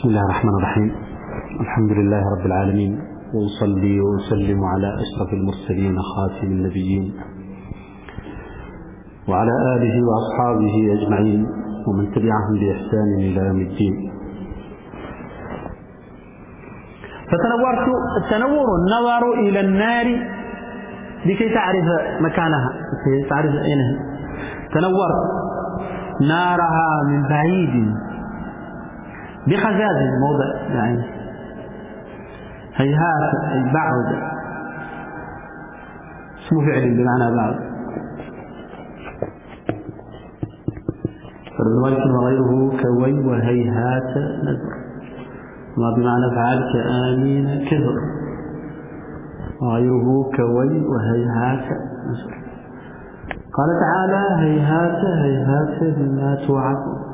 بسم الله الرحمن الرحيم. الحمد لله رب العالمين، وأصلي وأسلم على أشرف المرسلين خاتم النبيين وعلى آله وأصحابه أجمعين ومن تبعهم بإحسان إلى يوم الدين. فتنور النظر إلى النار لكي تعرف مكانها، لكي تعرف أين هي. تنورت نارها من بعيد بخزاز موضع، يعني هيهات أي بعد، اسم فعل بمعنى بعد، فالرواية وغيره كوي وهيهات نذر، ما بمعنى فعل كآمين كذر، وغيره كوي وهيهات نذر. قال تعالى: هيهات هيهات لما توعدون.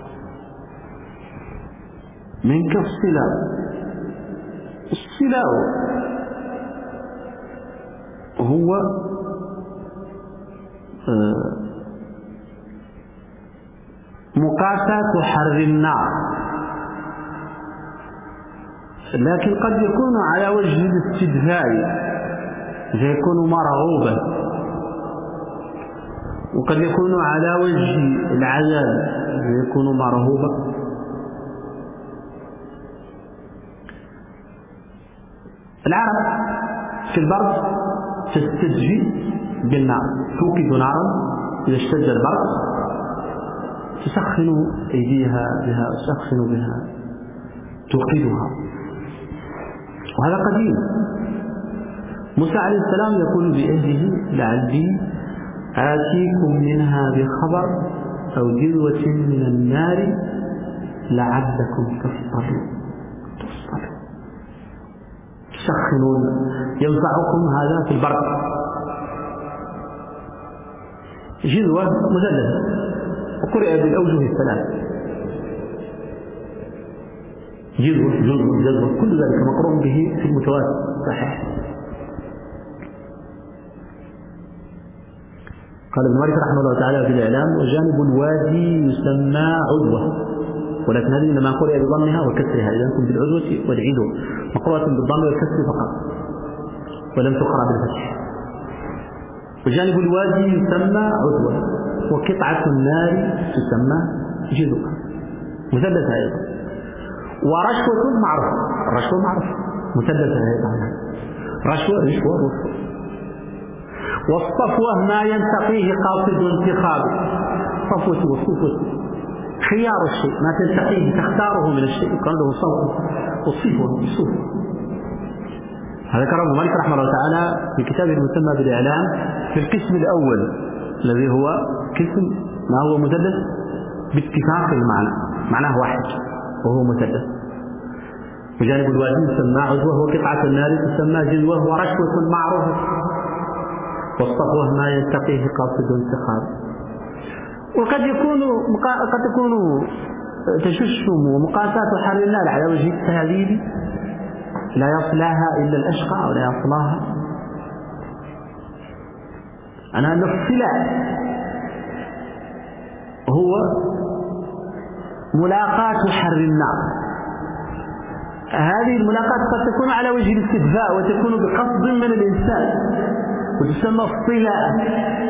منك الصلاء. الصلاء هو مقاساة حر النار، لكن قد يكون على وجه الاستدفاء، يكون مرغوبا، وقد يكون على وجه العذاب، يكون مرهوبا. العرب في البرد تستجفي بالنار، توقد نارا إذا اشتد البرد، تسخن أيديها بها، تسخن بها، توقدها، وهذا قديم. موسى عليه السلام يقول بأهله: لعلي آتيكم منها بخبر أو جذوة من النار لعلكم تصطلون. تسخنون، ينفعكم هذا في البرد. جذوة مثلثة، وقرئ بالأوجه الثلاث، جذوة، كل ذلك مقرون به في المتواتر صحيح. قال ابن مالك رحمه الله تعالى في الإعلام: وجانب الوادي يسمى عدوة، ولكن هذه إنما قرئ بضمها وكسرها، إذا كنت بالعدوة والعدو مقروءة بالضم والكسر فقط، ولم تقرأ بالفتح. وجانب الوادي يسمى عدوة، وقطعة النار تسمى جذوة، مثلثة أيضا. ورشوة معروفة، الرشوة معروفة مثلثة أيضا، رشوة. والصفوة ما ينتقيه قاصد انتخابه، صفوة وصفوة خيار الشيء، ما تنتقيه تختاره من الشيء، يقال له صفوة وصفوة. هذا ذكره ابن مالك رحمه الله تعالى في كتابه المسمى بالإعلام في القسم الأول، الذي هو قسم ما هو مثلث باتفاق المعنى، معناه واحد وهو مثلث. وجانب الوادي يسمى عدوة، وقطعة النار تسمى جذوة، ورشوة معروفة. والصفوة ما ينتقيه قاصد انتخاب. وقد تكون تششم ومقاساة حر النار على وجه التهذيب، لا يصلاها إلا الأشقى، أو لا يصلاها. أن الصلاة هو ملاقاة حر النار. هذه الملاقاة قد تكون على وجه الاستدفاء، وتكون بقصد من الإنسان، وتسمى الصلاة.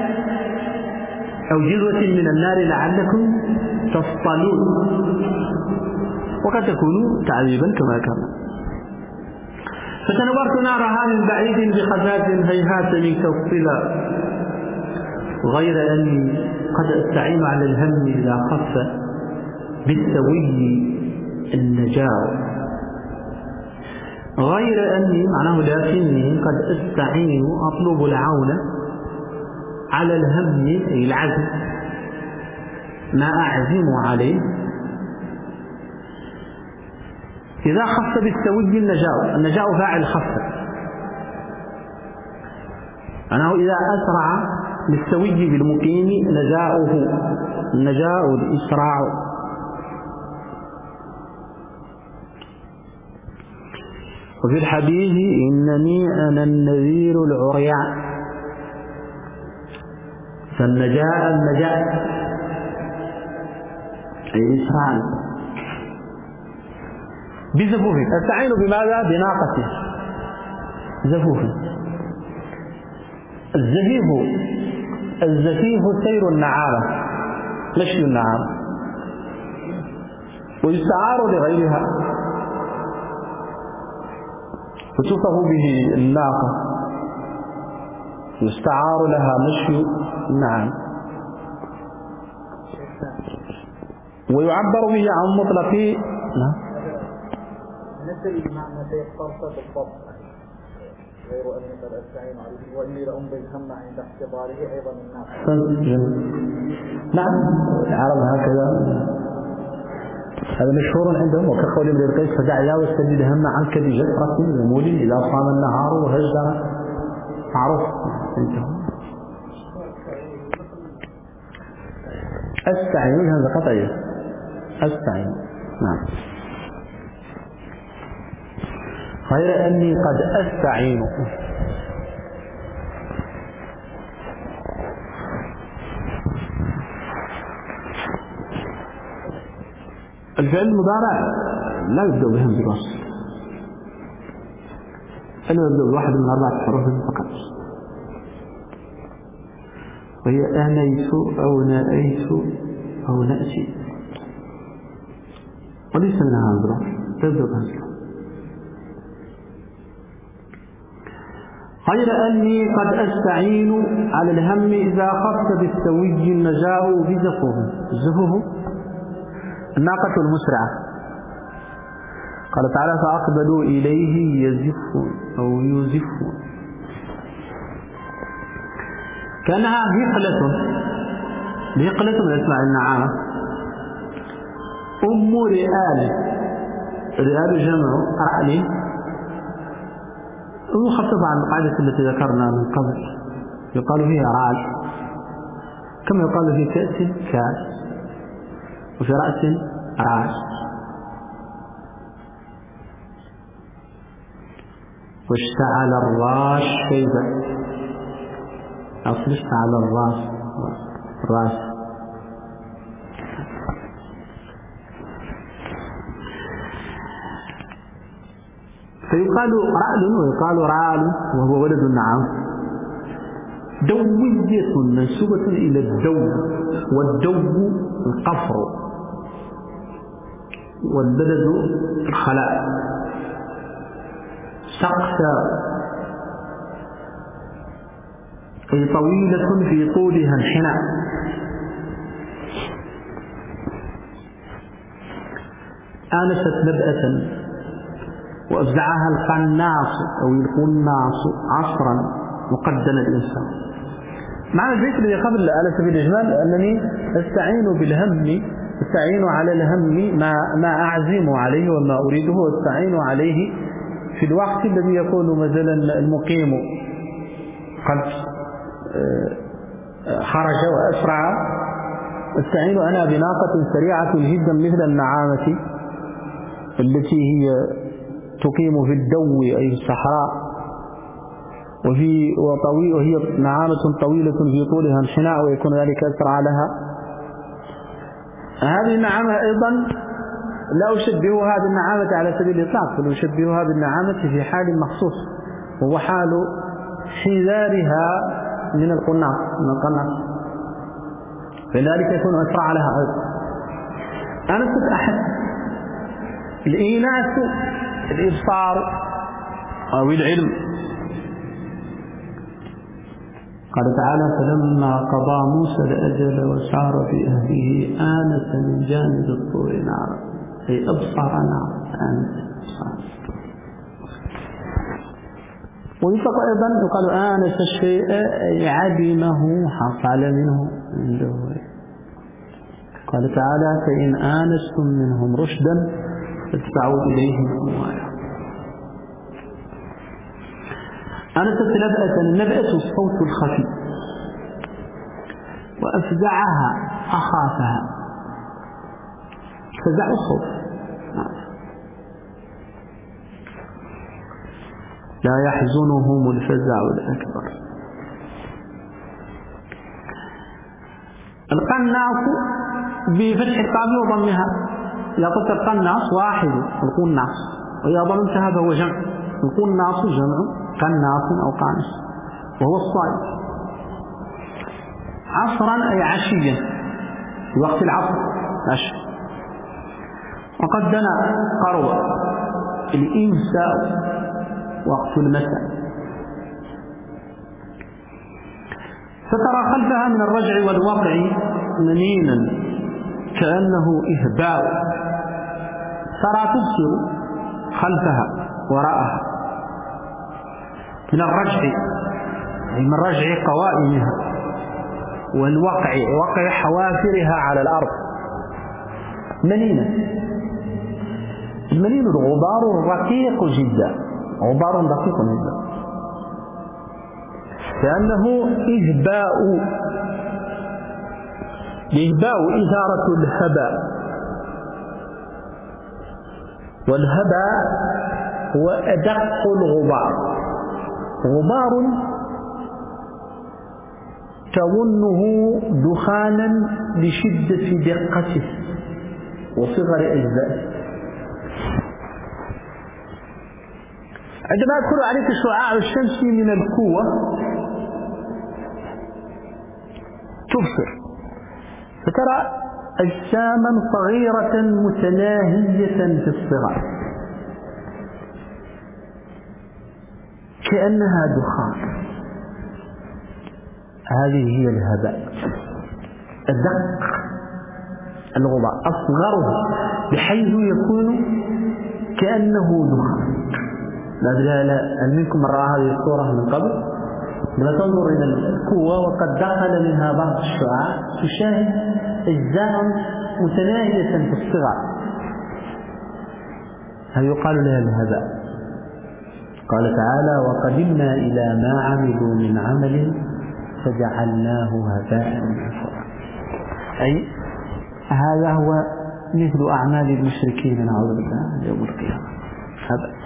أو جذوة من النار لعلكم تصطلون، وقد تكون تعذيبا كما كان. فتنورت نارها من بعيد بخزاز هيهات منك الصلا، غير أني قد أستعين على الهم إذا خف بالسوي النجاة. غير أني معناه لكني قد أستعين، أطلب العون على الهم أي العزم، ما أعزم عليه إذا خف بالسوي النجاء فاعل خف، أنه إذا أسرع بالسوي بالمقيم نجاؤه، النجاء الإسراع. وفي الحديث: إنني أنا النذير العريان. فالنجاء أي إسراع. بزفوف. أستعين بماذا؟ بناقة زفوف. الزفيف سير النعامة، مشي النعامة، ويستعار لغيرها وتصف به الناقة، يستعار لها مشي النعام، ويعبر به عن مطلق مثل معنى سيختص بالضبط غير أن قد أستعين عليه وإني لأمضي الهم عند احتضاره أيضا الناس. نعم العرب هكذا، هذا مشهور عندهم. وكقول ابن القيس فدع يا واستجد هم عنك بجسرة ومول إذا صام النهار وهجر، معروف عندهم. أستعين هذا قطعية، أستعين نعم، غير أني قد أستعين. الفعل المضارع لا يبدأ بهمزة الوصل، إنما يبدأ بواحد من 4 حروف فقط، وهي آنيت أو نأيت أو نأتي، وليس منها همزة، تبدأ بهمزة. غير أني قد أستعين على الهم إذا خفت بالسوي النجاء بزفوه. الزفوه الناقة المسرعة. قال تعالى فأقبلوا إليه يزفون أو يزفون، كأنها هقلة من أسماء النعامة. أم رئال جمع رأل، ومخفف عن القاعدة التي ذكرنا من قبل، يقال فيها رعل، كما يقال في كأس كاس، وفي رأس راس. واشتعل الراس شيبة، أصل اشتعل الراس. فيقال رعل ويقال رعل وهو ولد النعام. دوية منسوبة إلى الدو، والدو القفر، والبلد الخلاء. سقف أي طويلة في طولها انحناء. آنست نبأة وأفزعها القناص أو القناص عصرا مقدم الإنسان. معنى البيت الذي قبل على سبيل الإجمال أنني أستعين بالهم، أستعين على الهم ما أعزم عليه وما أريده، وأستعين عليه في الوقت الذي يكون مثلا المقيم قد خرج وأسرع. أستعين أنا بناقة سريعة جدا مثل النعامة التي هي تقيم في الدو أي في الصحراء، وهي نعامة طويلة في طولها انحناء ويكون ذلك أسرع لها. هذه النعامة أيضا لا أشبهها بالنعامة على سبيل الإطلاق، بل أشبهها بالنعامة في حال مخصوص، وهو حال حذارها من القناص، فلذلك يكون أسرع لها أيضا. أنا كنت أحد الإيناس الإبصار أو العلم. قال تعالى فلما قضى موسى الأجل وسار بأهله آنس من جانب الطور نارا، أي أبصر نارا آنس. ويطلق أيضا يقال آنس الشيء أي عدمه حصل منه عنده. قال تعالى فإن آنستم منهم رشدا فادفعوا إليهم أموالهم. آنست نبأة الصوت الخفي، وأفزعها أخافها. فزع الصوت لا يحزنهم الفزع الأكبر. القناص بفتح القاف وضمها، إذا قلت القناص واحد القناص، وإذا ظننت هذا هو جمع، القناص جمع قناص أو قانص وهو الصائم. عصرا أي عشيا في وقت العصر عشر. وقد دنا قرب الإمساء وقت المساء. فترى خلفها من الرجع والوقع منينا كأنه إهباء، ترى تبصر خلفها وراءها من الرجع، أي من رجع قوائمها، والوقع وقع حوافرها على الأرض منينا. المنين غبار رقيق جدا، غبار رقيق جدا كأنه إهباء إثارة الهباء، والهباء هو أدق الغبار، غبار تظنه دخانا لشدة دقته وصغر أجزائه. عندما يدخل عليك شعاع الشمس من القوة تبصر فترى أجساما صغيرة متناهية في الصغر كأنها دخان. هذه هي الهباء، الدق الغبار أصغره بحيث يكون كأنه دخان. هل منكم من رأى هذه الصورة من قبل؟ لما تنظر إلى القوة وقد دخل منها بعض الشعاع تشاهد أجزاء متناهية في الصغر، هل يقال لها الهباء. قال تعالى: وقدمنا إلى ما عملوا من عمل فجعلناه هباء منثورا. أي هذا هو مثل أعمال المشركين نعوذ بالله يوم القيامة، هباء.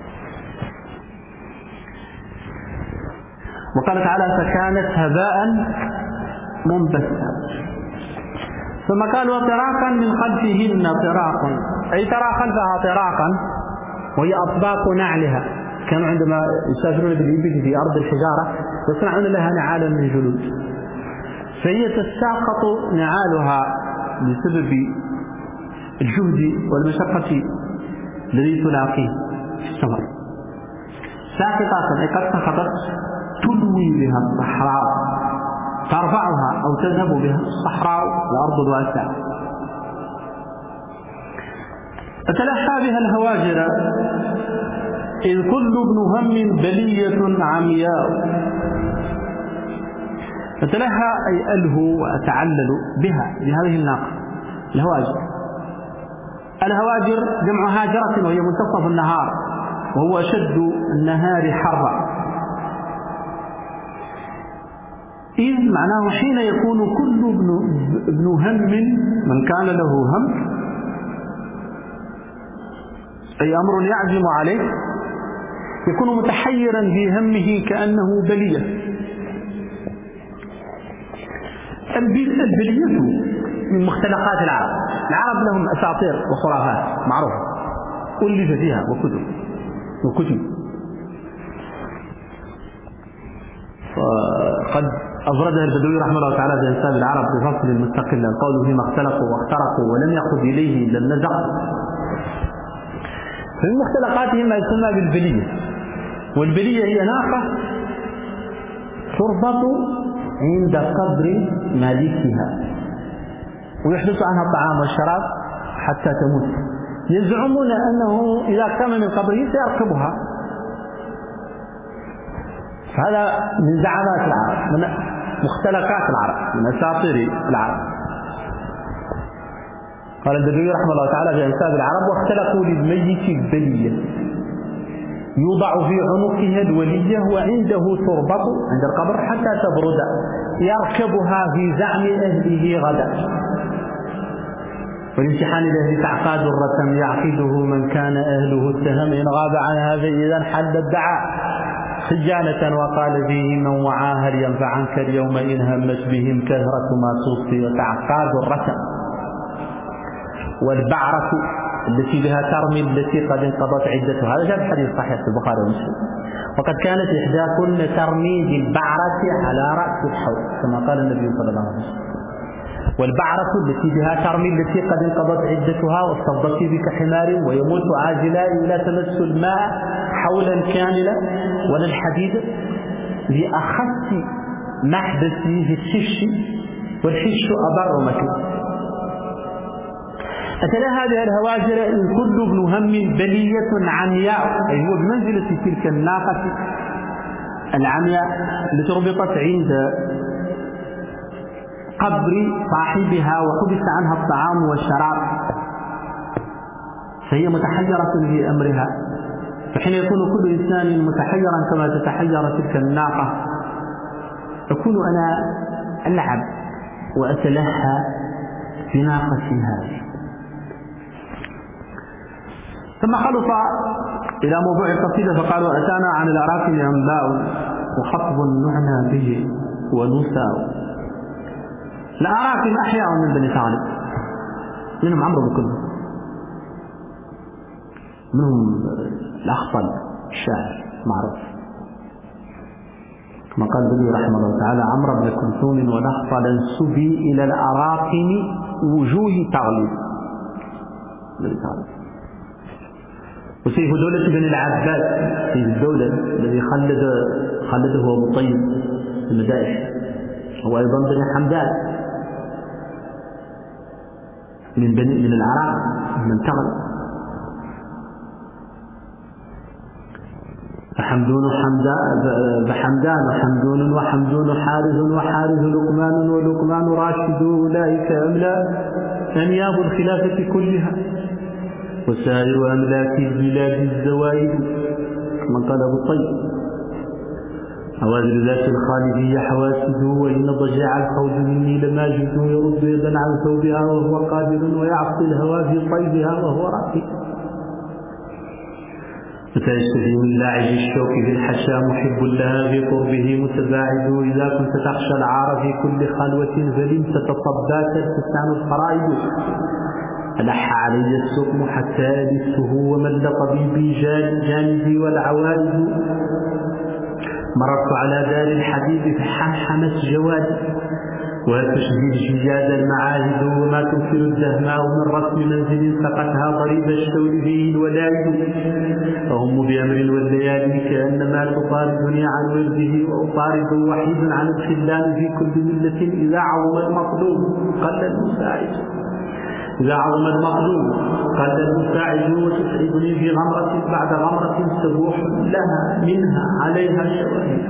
وقال تعالى: فكانت هباء منبثا. ثم قال: وطراقا من خلفهن طراق، أي ترى خلفها طراقا وهي أطباق نعلها. كانوا عندما يسافرون بالإبل في أرض الحجارة يصنعون لها نعالا من جلود، فهي تساقط نعالها بسبب الجهد والمشقة الذي تلاقيه في السفر، ساقطة أي قد سقطت تلوي بها الصحراء، ترفعها أو تذهب بها الصحراء الأرض الواسعة. فتلحى بها الهواجر إذ كل ابن هم بلية عمياء. فتلحى أي ألهو وأتعلل بها بهذه الناقة الهواجر. الهواجر جمع هاجرة وهي منتصف النهار وهو أشد النهار حرا. إذ معناه حين يكون كل ابن هم من كان له هم أي أمر يعزم عليه يكون متحيرا في همه كأنه بلية. البلية من مختلقات العرب. العرب لهم أساطير وخرافات معروفة ألف فيها وكتب قد أفردها البدوي رحمه الله تعالى في أنساب العرب بفصل مستقل، القول فيما اختلقوا واخترقوا ولم يقض إليه إلا النزق. فمن مختلقاتهم ما يسمى بالبلية، والبلية هي ناقة تربط عند قبر مالكها ويحدث عنها الطعام والشراب حتى تموت. يزعمون أنه إذا كان من قبره سيركبها. فهذا من زعامات العرب، من مختلقات العرب، من أساطير العرب. قال البدوي رحمه الله تعالى في أنساب العرب: واختلقوا للميت بلية يوضع في عنقها الولية وعنده تربط عند القبر حتى تبرد، يركبها في زعم أهله غدا. والامتحان الأهل تعقاد الرسم يعقده من كان أهله التهم، إن غاب عنها فإذا حل الدعاء خجالة وقال فيه من وعاها لينفع عنك اليوم إن همت بهم كثرة ما توصي وتعقاد الرسم. والبعرة التي بها ترمي التي قد انقضت عدتها. هذا جاء في حديث صحيح في البخاري ومسلم. وقد كانت إحداكن ترمي بالبعرة على رأس الحوض كما قال النبي صلى الله عليه وسلم. والبعرة التي بها ترمي التي قد انقضت عدتها واستفضت بك حمار ويموت عاجلا لا تمس الماء حولا كاملا ولا الحديد لأخص محبس في الحش والحش أبر مكان. أتلا هذه الهواجر إن كل ابن هم بلية عمياء، أي هو بمنزلة تلك الناقة العمياء التي ربطت عند قبر صاحبها وحبس عنها الطعام والشراب، فهي متحيرة بأمرها. فحين يكون كل إنسان متحيرا كما تتحير تلك الناقة أكون أنا ألعب وأتلهى بناقتي هذه. ثم خلص إلى موضوع القصيدة فقالوا أتانا عن الأراكم أنباء وخطب نعنى به ونساء. الأراكم أحياء من بني ثعلب، منهم عمرو بن كلثوم، منهم الأخطل الشاعر معروف كما قال النبي رحمه الله تعالى عمرو بن كلثوم والأخطل سبي إلى الأراكم وجوه تغلب بني ثعلب. وسيف دولة بن العباس سيف الدولة الذي خلده أبو طيب المدائح، هو أيضا بن حمدان من العراق من تغلب. فحمدون وحمدان وحمدون حارث لقمان ولقمان راشد أولئك أملا أنياب الخلافة كلها وسائر أملاك البلاد الزوائد كما قال أبو طيب. حوادث ذات الخالدية حواسده وإن ضجاع الخوض مني لماجد يرد يدا عن ثوبها وهو قادر ويعصي الهوى في طيبها وهو راكب. متى يشتهي من لاعب الشوك في الحشا محب لها في قربه متباعد. إذا كنت تخشى العار في كل خلوة فلم تتصباك تستعن الفرائد. ألح علي السقم حتى ألفته ومل طبيبي جانبي والعوارض. مررت على دار الحديث فحمحمت جوادي وهل تشبه الجياد المعاهد وما تنكر الدهماء من رسم منزل سقتها ضريب الشول فيه الولائد. فهم بأمر والليالي كأنما تطاردني عن ورده وأطارد وحيد عن الخلان في كل ملة. إذا عظم المطلوب قل المساعد قال المساعد وتسعدني في غمرة بعد غمرة تبوح لها منها عليها شواهد.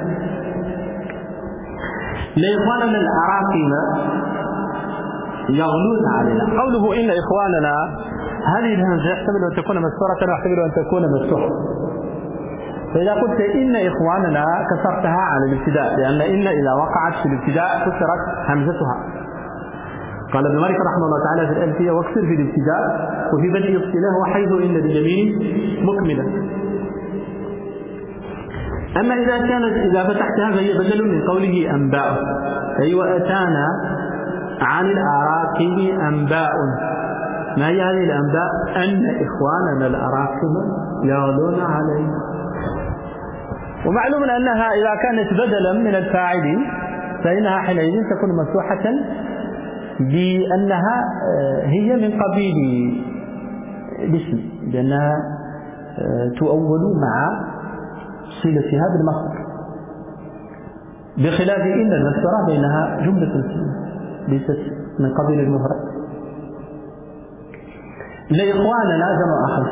لإخواننا الأراكم يغلون علينا. قوله إن إخواننا هذه الهمزة يحتمل أن تكون مكسورة ويحتمل أن تكون مفتوحة. فإذا قلت إن إخواننا كسرتها على الابتداء، لأن إن إذا وقعت في الابتداء كسرت همزتها. قال ابن مالك رحمه الله تعالى في الألفية واكسر في الابتداء وفي بدء الصلة وحيث إن لليمين مكملة. أما إذا فتحتها فهي بدل من قوله أنباء، أي وأتانا عن الأراكم أنباء. ما هي هذه الأنباء؟ أن إخواننا الأراكم يغلون علينا. ومعلوم أنها إذا كانت بدلا من الفاعل فإنها حينئذ تكون مفتوحة بأنها هي من قبيل الاسم، لأنها تؤول مع صلتها بالمصدر، بخلاف إن المكسورة بينها جملة ليست من قبيل المفرد. لإخواننا جمع أخر.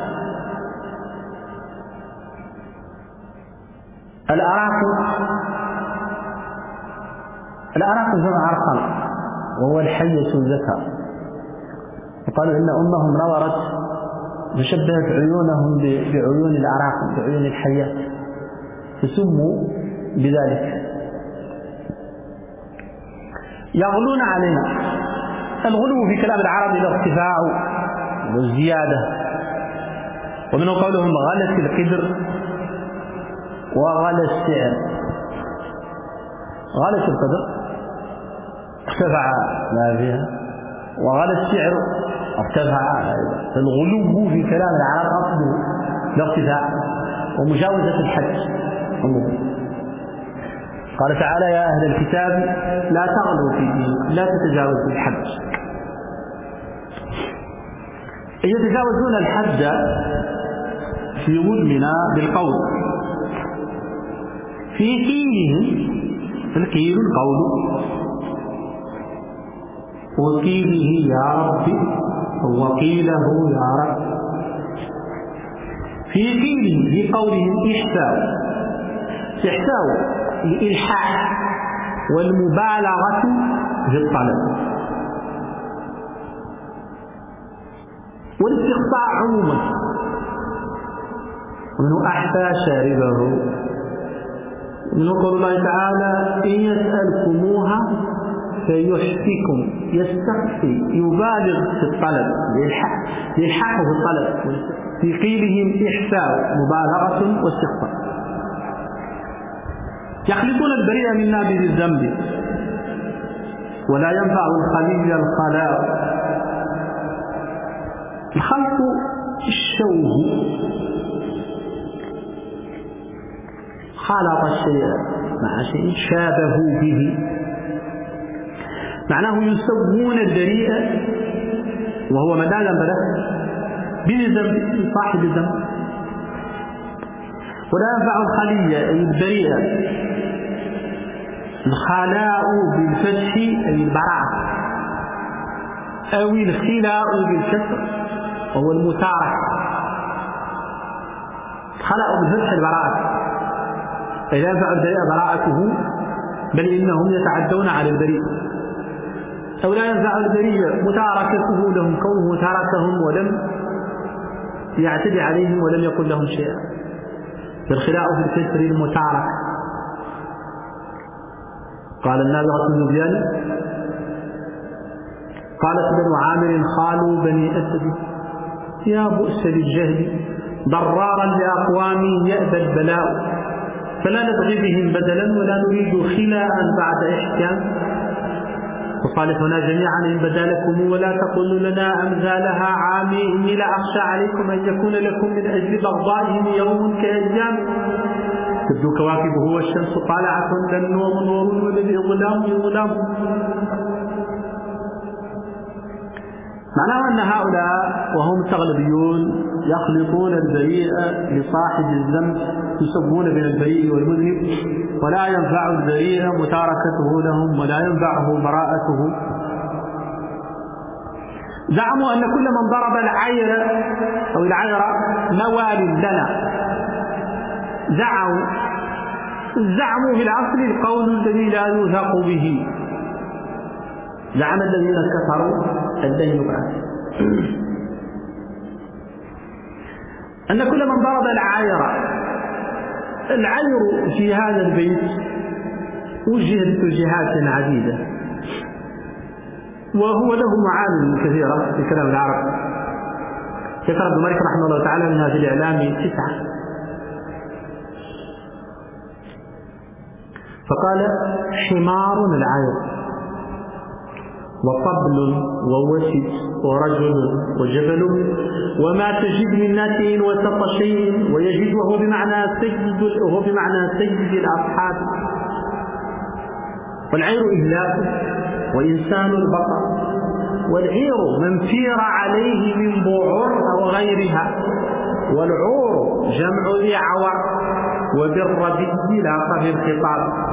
الأراك جمع أرقام وهو الحية الذكر. وقالوا إن أمهم نورت فشبهت عيونهم بعيون الأراك بعيون الحيات فسموا بذلك. يغلون علينا. الغلو في كلام العرب الارتفاع والزيادة، ومنه قولهم غلت القدر وغلى السعر. غلت القدر ارتفع ما فيها، وغلى السعر ارتفع. الغلو في كلام العرب أصله الارتفاع ومجاوزة الحد. قال تعالى يا أهل الكتاب لا تغلوا في دينكم لا تتجاوزوا الحد. يتجاوزون الحد في ظلمنا بالقول في قيلهم. القيل القول وقيله يا رب وقيله يا رب. في قيلهم في قولهم إحساء الإلحاح والمبالغة في الطلب والاستقطاع عموما. ومنه أحسى شاربه. من قول الله تعالى إن يسألكموها فيحفكم. يستقصي يبالغ في الطلب يلحق في الطلب. في قيلهم إحساء مبالغة واستقطاع. يخلطون البريء من نابذ الذنب ولا ينفع الخليل الخلاء. الخلط الشوه خلط الشيء مع شيء شابهوا به. معناه يسوون البريء وهو مدالا بله بالذنب صاحب الذنب. ولا ينفع الخلية أي البريئة. الخلاء بالفتح أي البراءة أو الخلاء بالكسر وهو المتارك. الخلاء بالفتح البراءة. لا ينفع البريء براءته بل إنهم يتعدون على البريء. أو لا ينفع البريء متاركته لهم كونه تركهم ولم يعتدي عليهم ولم يقل لهم شيئا. بالخلاء في الكسر المتارك. قال النابغة بن زبيان قالت بنو عامر خالوا بني أسد يا بؤس للجهل ضرارا لأقوام يأبى البلاء فلا نبغي بهم بدلا ولا نريد خلاء بعد إحكام. وصالحنا جميعا إن بدا لكم ولا تقولوا لنا أمثالها عامي إني لا أخشى عليكم أن يكون لكم من أجل بغضائهم يوم كأيام تبدو كواكبه والشمس طالعة للنور نور والذي ظلام. معناه أن هؤلاء وهم التغلبيون يخلطون البريء لصاحب الذنب يسبون بين البريء والمذنب ولا ينفع البريء متاركته لهم ولا ينفعه براءته. زعموا أن كل من ضرب العير أو العير موال لنا. زعموا في الأصل القول الذي لا يوثق به. زعم الذين كفروا الدين بعد أن كل من ضرب العير في هذا البيت وجهت توجيهات عديدة وهو له معاني كثيرة في كلام العرب. ذكر ابن مالك رحمه الله تعالى منها في الإعلام 9. فقال حمار العير وطبل ووسد ورجل وجبل وما تجد من ناتئ وسط شيء ويجد وهو بمعنى سيد الأصحاب. والعير إهلاك وإنسان البقر. والعير من فير عليه من بعر أو غيرها. والعور جمع ذي عور وبالربي لا قبل الخطاب.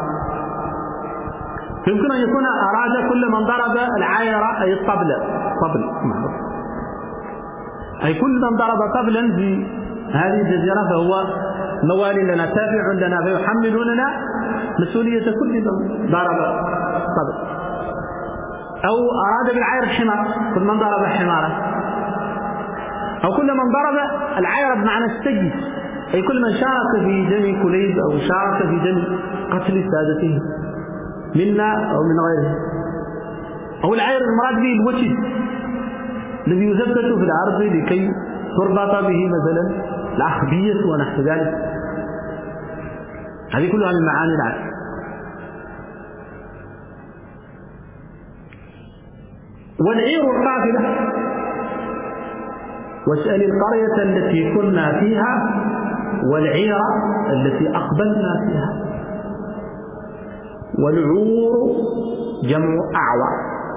يمكن أن يكون أراد كل من ضرب العير أي الطبل أي كل من ضرب طبلا في هذه الجزيرة فهو موال لنا تابع لنا فيحملوننا مسؤولية كل من ضرب طبل. أو أراد بالعير الحمار كل من ضرب حمارا. أو كل من ضرب العير بمعنى السيد أي كل من شارك في دم كليب أو شارك في دم قتل سادته منا أو من غيره. أو العير المراد به الوتد الذي يثبت في الأرض لكي تربط به مثلا العخبية ونحو ذلك. هذه كلها من معاني العير. والعير القافلة واسأل القرية التي كنا فيها والعير التي أقبلنا فيها. والعور جمع أعور،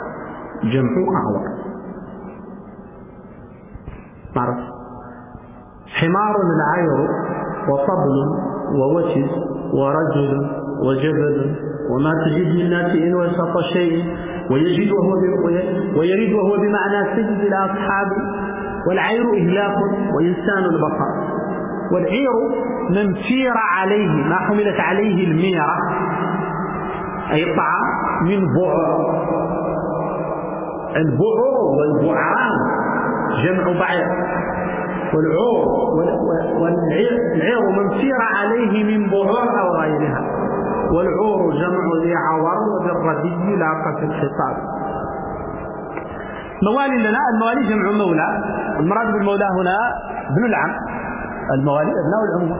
معرف. حمار العير وطبل ووتد ورجل وجبل وما تجد من ناتئ وسط شيء ويريد وهو بمعنى سجد الأصحاب. والعير إهلاك وإنسان البصر. والعير من سير عليه، ما حملت عليه الميرة أي الطعام، من بعر. البعر والبعران جمع بعير. والعير من سير عليه من بعر أو غيرها. والعور جمع ذي عور وبالردي لاقة في الخطاب. موالي لنا، الموالي جمع مولى. المراد بالمولى هنا ابن العم. الموالي أبناء العموم.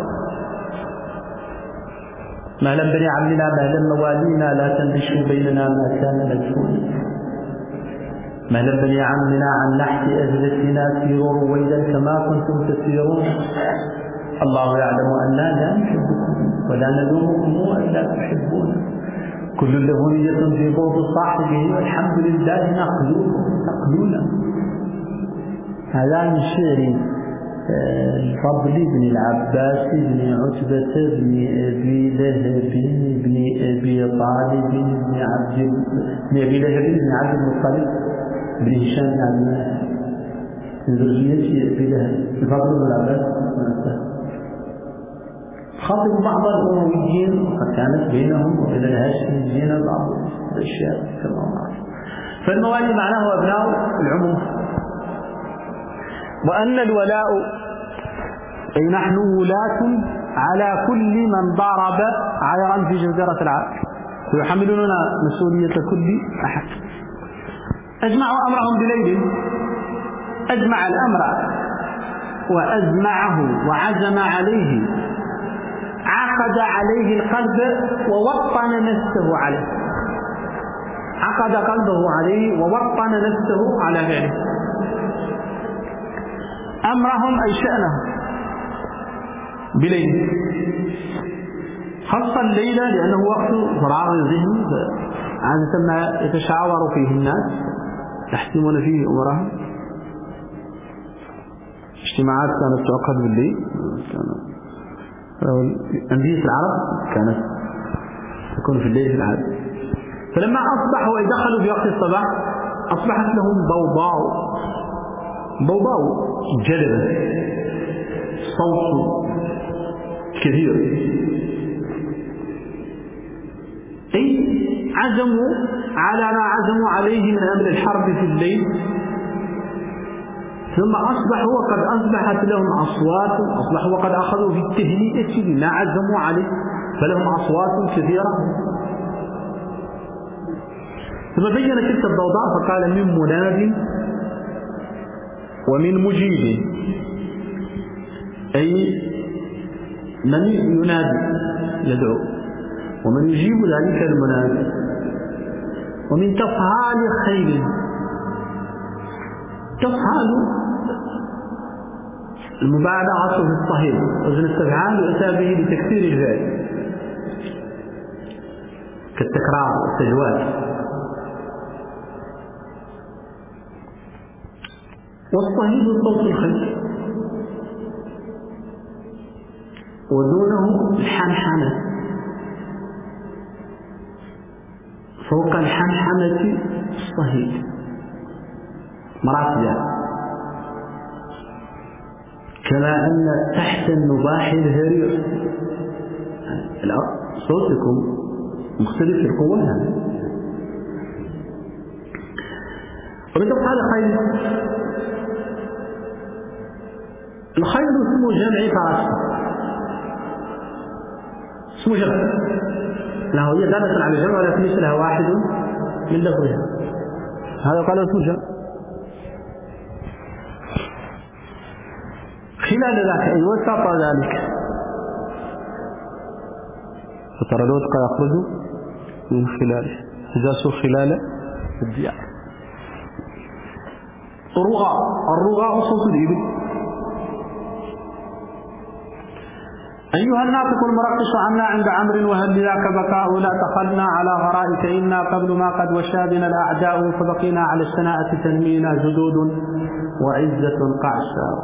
مهلا بني عمنا مهلا موالينا لا تنبشوا بيننا ما كان مدفون. مهلا بني عمنا عن نحت أجلتنا سيروا رويدا كما كنتم تسيرون. الله يعلم أننا لا نحبكم ولا ندومكم ألا تحبون. كل لهونية في بوض صاحبه والحمد لله نقلونا. هذا من شعر الفضل بن العباس بن عتبة بن أبي لهب بن أبي طالب بن أبي لهب بن عبد المطلب بن هشام من ذرية أبي لهب. الفضل بن العباس خاطب بعض الأمويين وقد كانت بينهم وبين الهاشميين بعض الأشياء كما نعرف. فالموالي معناه أبناء العموم. وأن الولاء أي نحن ولاة على كل من ضرب عيرا في جزيرة العرب، ويحملوننا مسؤولية كل أحد. أجمعوا أمرهم بليل، أجمع الأمر وأزمعه وعزم عليه، عقد عليه القلب ووطن نفسه عليه. عقد قلبه عليه ووطن نفسه على فعله. أمرهم أي شأنهم بليل. خص الليل لأنه وقت فراغ الذهن، عادة ما يتشاور فيه الناس يحسمون فيه أمورهم. اجتماعات كانت تعقد بالليل، أندية العرب كانت تكون في الليل في العادة. فلما أصبحوا أي دخلوا في وقت الصباح أصبحت لهم ضوضاء جلبة، صوت كثير. أي عزموا على ما عزموا عليه من أمر الحرب في الليل. ثم أصبحوا وقد أصبحت لهم أصوات، أصبحوا وقد أخذوا في التهنئة بما عزموا عليه، فلهم أصوات كثيرة. ثم بين تلك الضوضاء فقال من مناد ومن مجيب، أي من ينادي يدعو ومن يجيب ذلك المنادي. ومن تفعال خيل، تفعال المبالغة في الصهيل، وزن التفعال يؤتى به لتكثير الفعل كالتكرار والتجوال. والصهيل صوت الخيل، ودونه الحنحنة، فوق الحنحنة الصهيل مراتب، كما أن تحت النباح الهرير. صوتكم مختلف في القوة يعني. وبالتالي الخيل، الخيل اسمه جمع فرس، اسمه جمع، له هي دالة على الجمع ولكن ليس لها واحد من لفظها. هذا قال اسمه جمع. خلال ذلك أي وسط ذلك فترى الودق يخرج من خلاله، جاسوا خلال الديار. رغاء، الرغاء صوت الإبل. أيها الناطق المرقص عنا عند عمرو وهل لذاك بقاء لا تخلنا على غرائك إنا قبل ما قد وشابنا الأعداء فبقينا على السناءة تنمينا جدود وعزة قعشاء.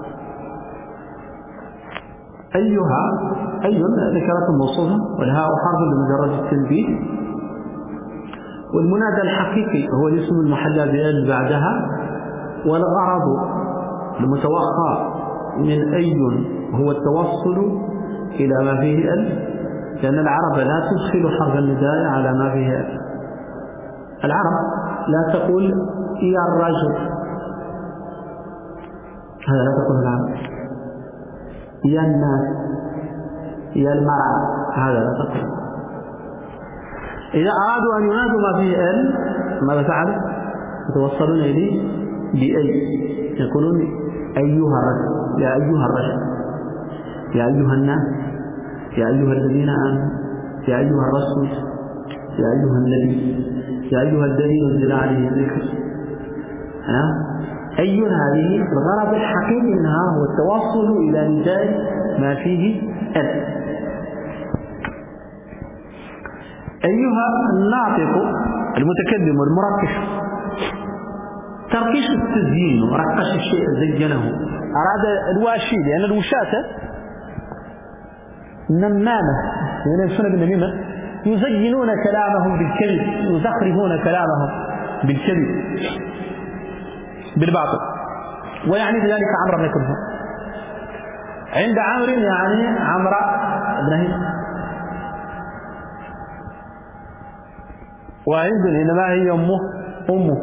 أيها ذكرت موصوفة والهاء حرف لمجرد التنبيه، والمنادى الحقيقي هو الاسم المحلى بأل بعدها، والغرض المتوخى من أي هو التوصل إلى ما فيه أل، لأن العرب لا تدخل حرف النداء على ما فيه أل. العرب لا تقول يا الرجل، هذا لا تقول العرب. يا الناس، يا المرأة، هذا لا تقول. إذا أرادوا أن ينادوا ما فيه أل ماذا فعلوا؟ يتوصلون إليه بأي، يقولون أيها الرجل، يا أيها الرجل، يا أيها الناس، يا أيها الذين آمنوا، يا أيها الرسول، يا أيها النبي، يا أيها الذي نزل عليه الذكر. أيها هذه الغرض الحقيقي منها هو التوصل إلى نداء ما فيه أل. أيها الناطق المتكلم والمرقش، ترقيش التزيين ورقش الشيء زينه، أراد الواشي لأن الوشاة نمامة ينسون بالنميمة، يزينون كلامهم بالكذب، يزخرفون كلامهم بالكذب بالباطل، ويعني بذلك عمرو بن كلثوم. عند عمرو يعني عمرو بن هشام، وعند إنما هي أمه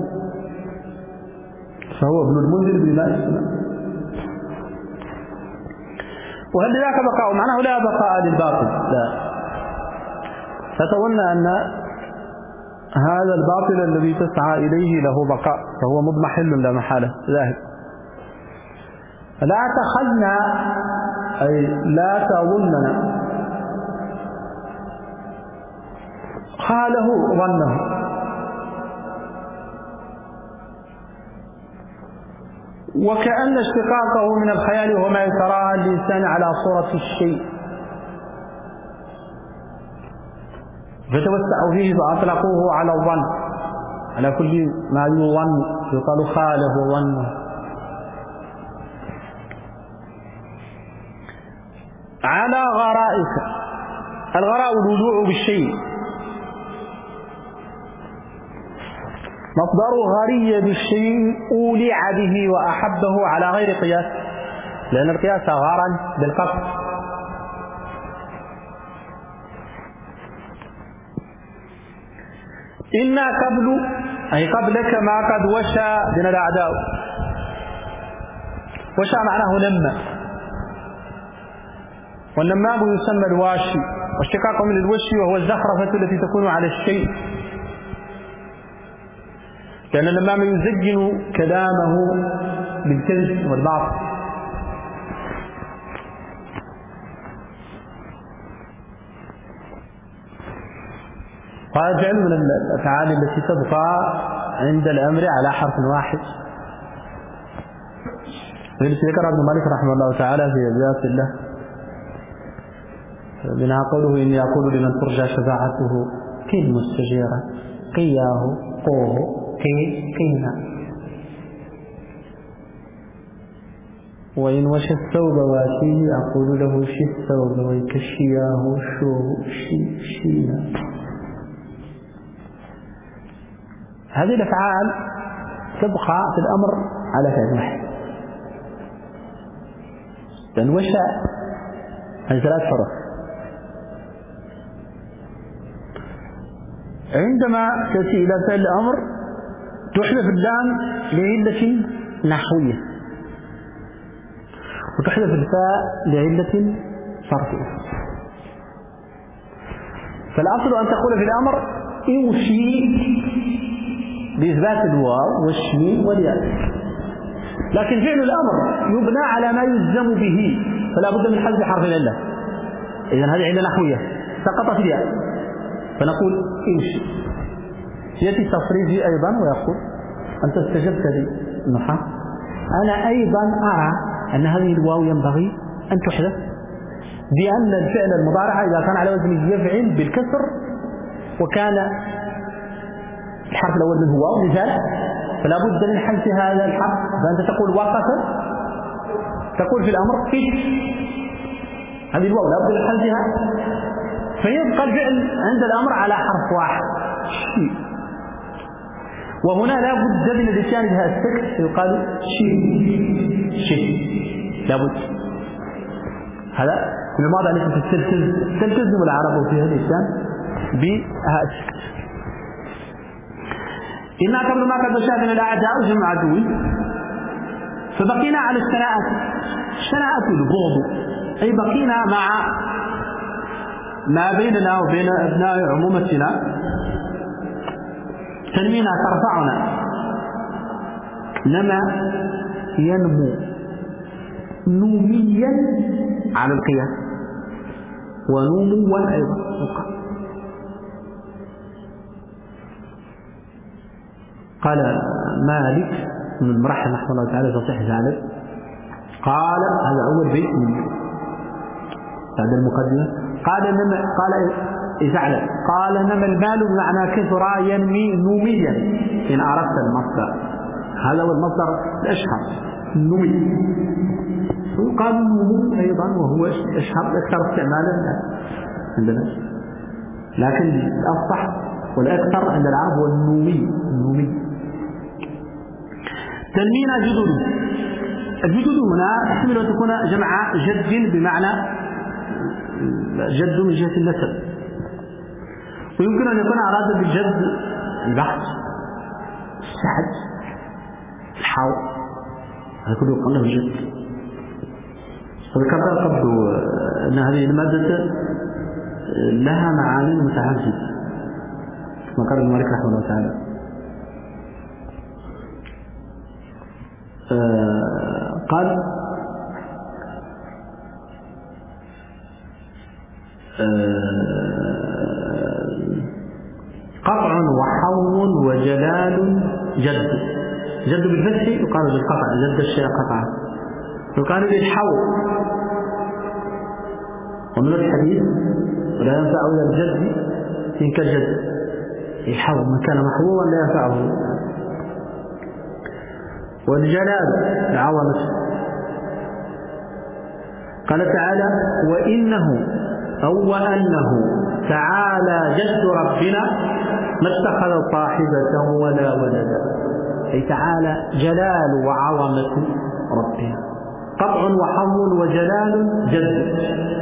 فهو ابن المنذر بما اسمه. وهل ذاك بقاء؟ معناه لا بقاء للباطل، لا. فتظن أن هذا الباطل الذي تسعى إليه له بقاء، فهو مضمحل لا محالة ذاهب. لا تخلنا أي لا تظننا، خاله ظنه، وكأن اشتقاقه من الخيال وهو ما يتراءى الإنسان على صورة الشيء فتوسعوا فيه فأطلقوه على الظن، على كل ما يظن يقال خاله ظنه. على غرائك، الغراء الولوع بالشيء، مصدر غري بالشيء أولع به وأحبه على غير قياس، لأن القياس غارا بالقصد. إنا قبل أي قبلك ما قد وشى بنا الأعداء. وشى معناه لما، والنمام يسمى الواشي، واشتقاق من الوشي وهو الزخرفة التي تكون على الشيء، لأن النمام يزين كلامه بالكذب والباطل. وهذا جعل من الأفعال التي تبقى عند الأمر على حرف واحد. ذكر ابن مالك رحمه الله تعالى في أبيات الله منها قوله إني أقول لمن ترجى شفاعته كن مستجيرا قياه قوه قينا، وإن وشى الثوب واشيه أقول له شي الثوب ويكشياه شو شينا. هذه الأفعال تبقى في الأمر على فعل واحد، لأن وشى هذه ثلاث حروف. عندما تأتي إلى فعل الأمر تحذف اللام لعلة نحوية، وتحذف الفاء لعلة صرفية. فالأصل أن تقول في الأمر اوشي بإثبات الواو والشين والياء، لكن فعل الأمر يبنى على ما يلزم به، فلا بد من حذف حرف العلة. إذن هذه علة نحوية سقطت الياء، فنقول امشي. يأتي التصريف أيضا ويقول أنت استجبت لي نحن. أنا أيضا أرى أن هذه الواو ينبغي أن تحذف، بأن الفعل المضارع إذا كان على وزن يفعل بالكسر وكان الحرف الأول منه واو مثال، فلا بد من حذف هذا الحرف. فأنت تقول وقف، تقول في الأمر إذ، هذه الواو لا بد من حذفها، فيبقى الفعل عند الأمر على حرف واحد شيء، وهنا لا بد من الاتيان بها السكت، يقال شيء لا بد. هذا من المواضع التي تلتزم العرب فيها الاتيان بها السكت. إنا قبل ما قد شاهدنا الأعداء جمع عدوي، فبقينا على الشناعة البغض، أي بقينا مع ما بيننا وبين أبناء عمومتنا تنمينا ترفعنا، نما ينمو نوميا على القياس ونموا أيضا. قال مالك بن المرحل رحمه الله تعالى في صحيح ذلك، قال هذا أول بيت من بعد المقدمة، قال نما المال بمعنى كثر ينمي نوميا إن أردت المصدر، هذا هو المصدر الأشهر نومي. وقال النمو أيضا وهو أشهر أكثر استعمالا عندنا، لكن الأفصح والأكثر عند العرب هو النومي. تنمينا جدد، الجدد هنا تحتمل أن تكون جمع جد بمعنى جد من جهة النسب، ويمكن أن يكون أراد بالجد البحث، السعد، الحو، هذا كله يقال له جد. وذكرت قبل أن هذه المادة لها معاني متعددة كما قال المالك رحمه الله تعالى. قال قطع وحو وجلال جد بالفتح يقال بالقطع، جد الشيء قطعا، يقال بالحو. ومن الحديث ولا ينفع إلى الجد إن كالجد، الحو من كان محووا لا ينفعه. والجلال العظمة، قال تعالى وإنه تعالى جد ربنا ما اتخذ صاحبة ولا ولدا، أي تعالى جلال وعظمة ربنا. قطع وحظ وجلال جد،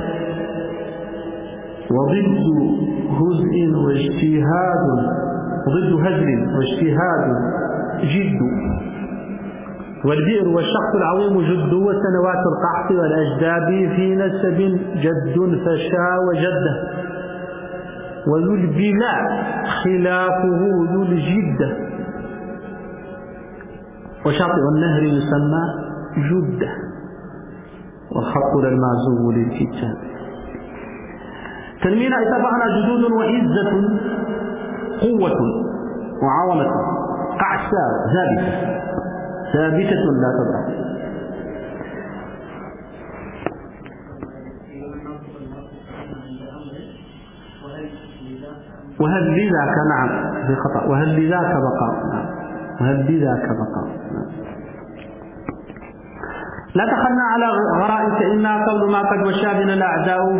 وضد هزء واجتهاد، وضد هزل واجتهاد جد، والبئر والشخص العظيم جد، وسنوات القحط والأجداب في نسب جد فشا وجده، وذو البلاء خلافه ذو الجدة، وشاطئ النهر يسمى جدة، والخط للمعزو للكتاب. تنمينا اتفقنا جدود وعزة قوة وعظمة قعساء ثابتة لا تضعف. وهل لذاك نعم بخطأ، وهل لذاك بقاء، نعم وهل لذاك بقاء، نعم. لا دخلنا على غرائز إنا قبل ما قد وشابنا الأعداء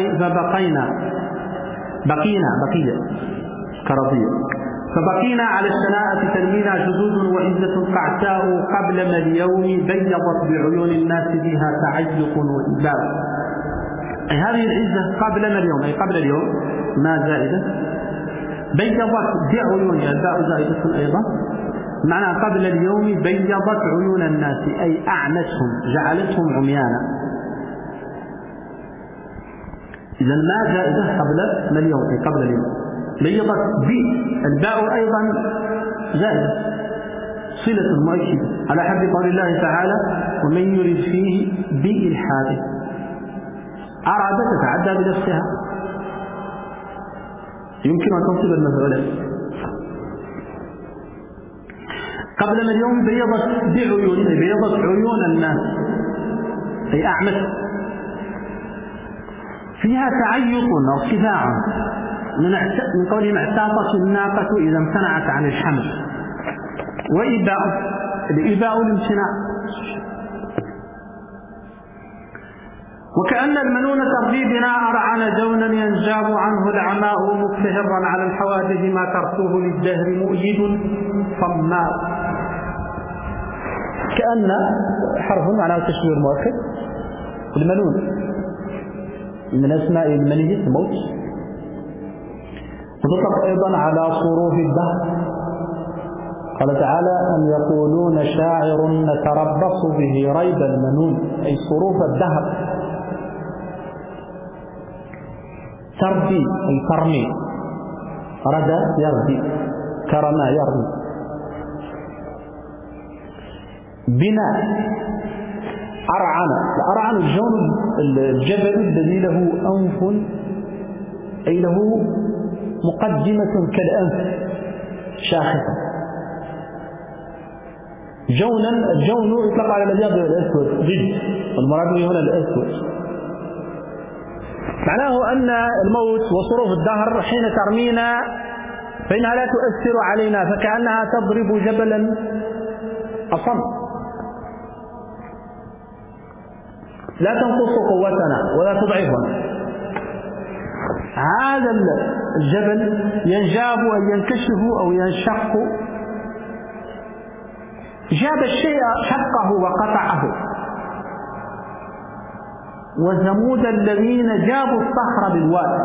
فبقينا على الشناءة تنمينا جدود وعزة قعساء قبل ما اليوم بيضت بعيون الناس بها تعلق وإباء. أي هذه العزة قبل ما اليوم، أي قبل اليوم ما زائدة، بيضت بعيون الباء زائدة أيضا، معنى قبل اليوم بيضت عيون الناس أي أعمتهم جعلتهم عميانا. إذا ما زائدة قبل ما اليوم أي قبل اليوم. بيضت الباء أيضا زائدة صلة مؤكدة على حد قول الله تعالى ومن يرد فيه بإلحاد، أراد تتعدى بنفسها، يمكن أن تنصب المفعول. قبل مليون بيضت عيون الناس، أي أعمت. فيها تعيط وارتفاع من قولهم اعتاطت الناقة إذا امتنعت عن الحمل، وإباء الامتناع. وكأن المنون ترضي بنا أرعن جونا ينجاب عنه العماء مكتهرا على الحوادث ما تركوه للدهر مؤيد صماء. كأن حرف معناه تشبيه مؤكد. المنون من أسماء المنية الموت، وتطلق أيضا على صروف الدهر. قال تعالى أم يقولون شاعر نتربص به ريب المنون، أي صروف الدهر. تربي أي ترمي، ردى يربي، كرما يرمي. بناء أرعن، الأرعن الجبل الذي له أنف، أي له مقدمة كالأنف شاخصة. جونا، الجون يطلق على الأبيض والأسود ضد، والمراد به هنا الأسود. معناه أن الموت وصروف الدهر حين ترمينا فإنها لا تؤثر علينا، فكأنها تضرب جبلا أصم، لا تنقص قوتنا ولا تضعفنا. هذا الجبل ينجاب أو ينكشف أو ينشق، جاب الشيء شقه وقطعه. وثمود الذين جابوا الصخر بالواد.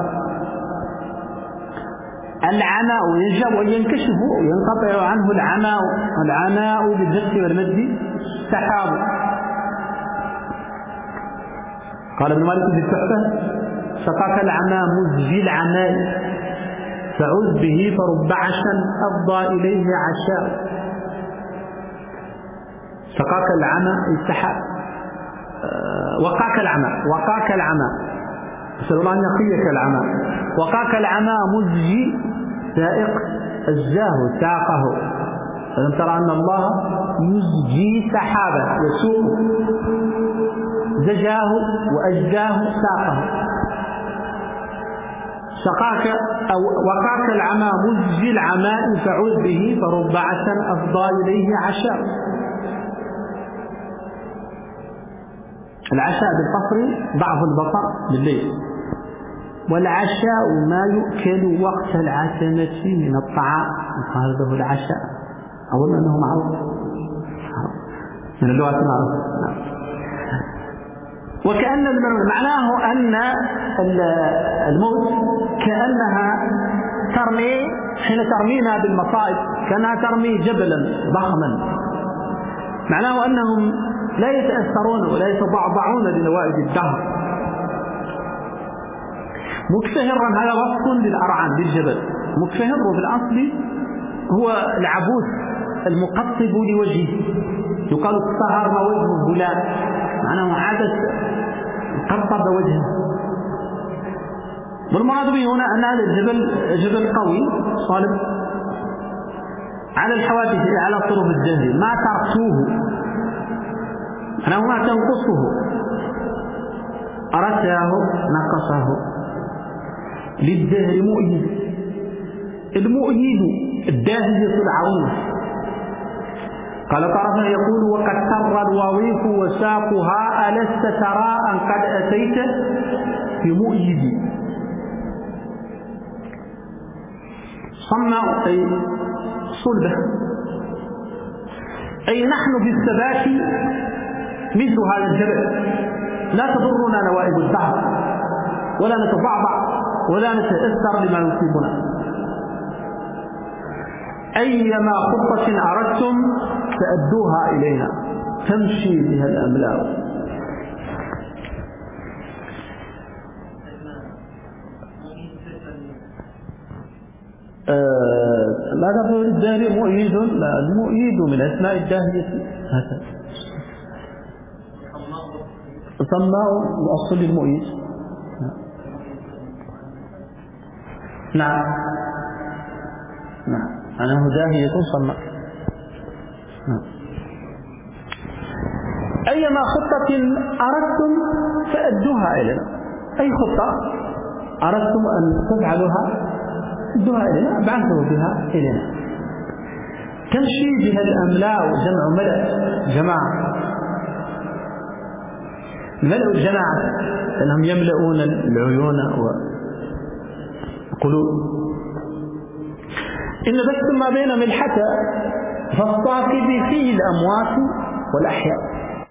العناء ينجاب وينكشف وينقطع عنه العناء، العناء بالجد والمد سحاب. قال ابن مالك في التحفة سقاك العمى مزجي العماء فعذ به فرب عشا أفضى إليه عشاء. سقاك العمى السحاب، وقاك العمى أسأل الله أن يقيك العمى. وقاك العمى مزجي سائق، الزاه ساقه. ألم ترى أن الله يزجي سحابا يسوق، زجاه وأجداه ساقه. سقاك أو وقاك العمى مزجي العماء فعذ به فرب عشا أفضى إليه عشاء. العشاء بالقصر ضعف البصر بالليل، والعشاء ما يؤكل وقت العتمة من الطعام، قال له العشاء. أظن أنه معروف من اللغة المعروفة. وكأن معناه أن الموت كأنها ترمي، حين ترمينا بالمصائب كأنها ترمي جبلا ضخما. معناه أنهم لا يتأثرون ولا يتضعضعون بنوائب الدهر. مكفهرا هذا وصف للأرعن بالجبل. مكفهر بالأصل هو العبوس المقطب لوجهه، يقال استهر وجه فلان، معناه عادة قطب وجهه. والمراد به هنا أن هذا الجبل جبل قوي صالب على الحوادث، على طرف الدهر، ما تركوه، أنه ما تنقصه، أرساه نقصه. للدهر مؤيد، المؤيد الداهية العظيمة. قال طرفا يقول وقد سر الوظيف وساقها ألست ترى أن قد أتيت بمؤيد. صمع أي صلبة، أي نحن في الثبات مثل هذا الجبل، لا تضرنا نوائب الدهر ولا نتضعضع ولا نتأثر لما يصيبنا. أيما خطة أردتم فأدوها إلينا تمشي بها الأملاء. لا تقول الداهية مؤيد، لا، المؤيد من أسماء الداهية هكذا. صماء الأصل المؤيد. نعم نعم، أنه داهية صماء. أيما خطة أردتم فأدوها إلينا، أي خطة أردتم أن تفعلوها أدوها إلينا، ابعثوا بها إلينا. تمشي بها الأملاء جمع ملأ جماعة، ملأ الجماعة أنهم يملؤون العيون والقلوب. إن بثتم ما بين ملحة فالصاكب فيه الأموات والأحياء.